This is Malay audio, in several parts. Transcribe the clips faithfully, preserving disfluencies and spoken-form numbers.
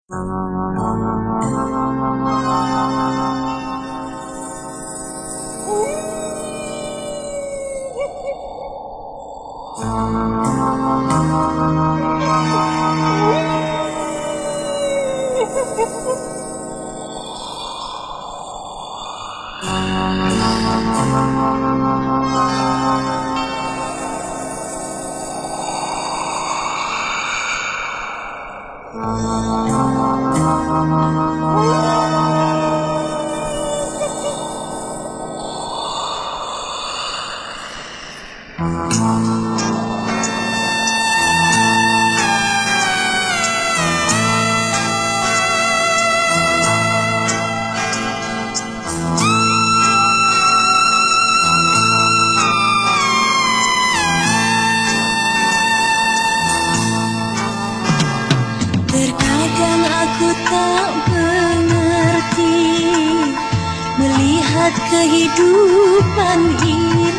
Terkadang aku tak mengerti melihat kehidupan ini.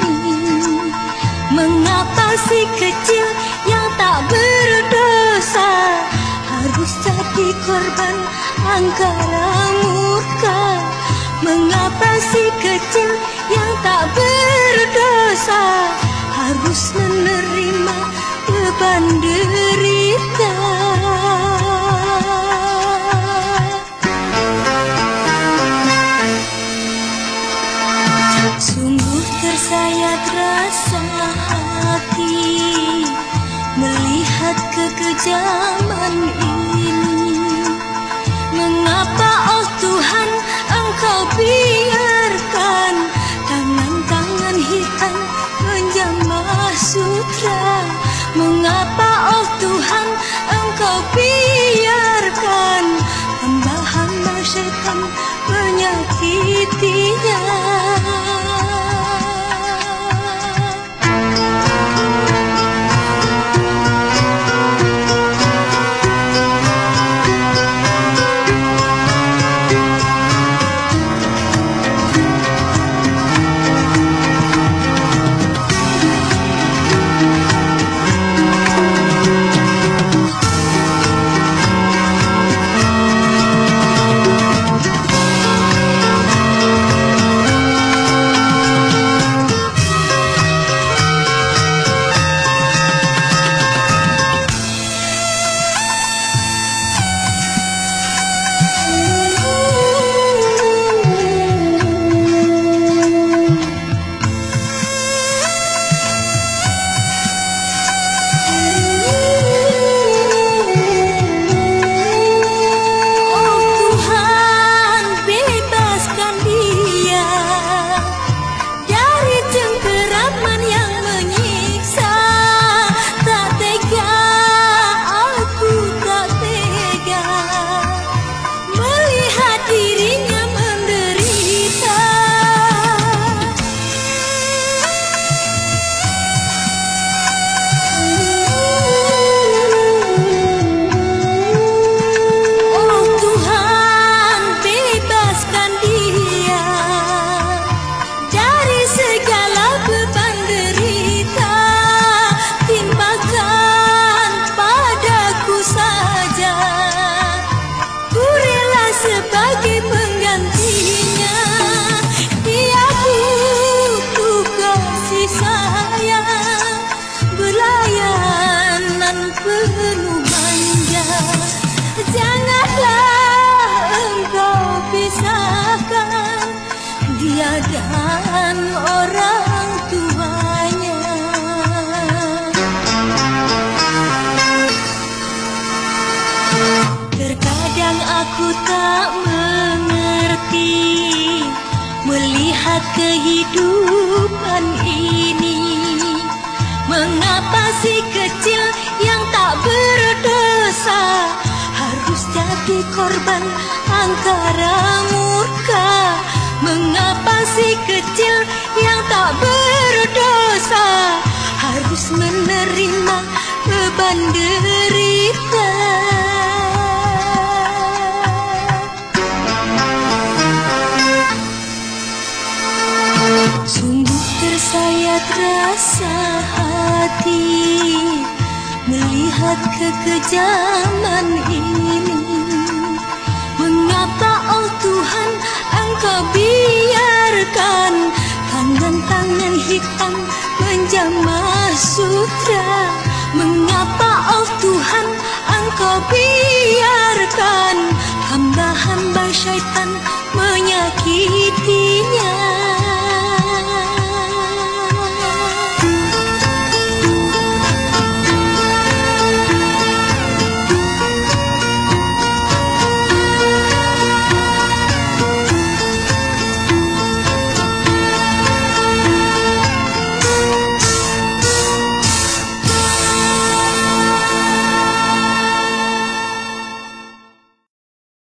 Mengapa si kecil yang tak berdosa harus jadi korban angkara murka? Mengapa si kecil yang tak berdosa harus menerima beban derita? Sungguh tersayat rasa hati melihat kekejaman ini. Mengapa oh Tuhan Engkau biarkan tangan-tangan hitam menjamah sutra? Mengapa oh Tuhan Engkau biarkan hamba-hamba syaitan menyakitinya? Sebagai penggantinya, dia butuh kasih sayang, belayanan penuh manja. Janganlah engkau pisahkan dia dan orang tuanya. Terkadang aku tak mengerti melihat kehidupan ini. Mengapa si kecil yang tak berdosa harus jadi korban angkara murka? Mengapa si kecil yang tak berdosa harus menerima beban derita? Sungguh tersayat rasa hati melihat kekejaman ini. sutra.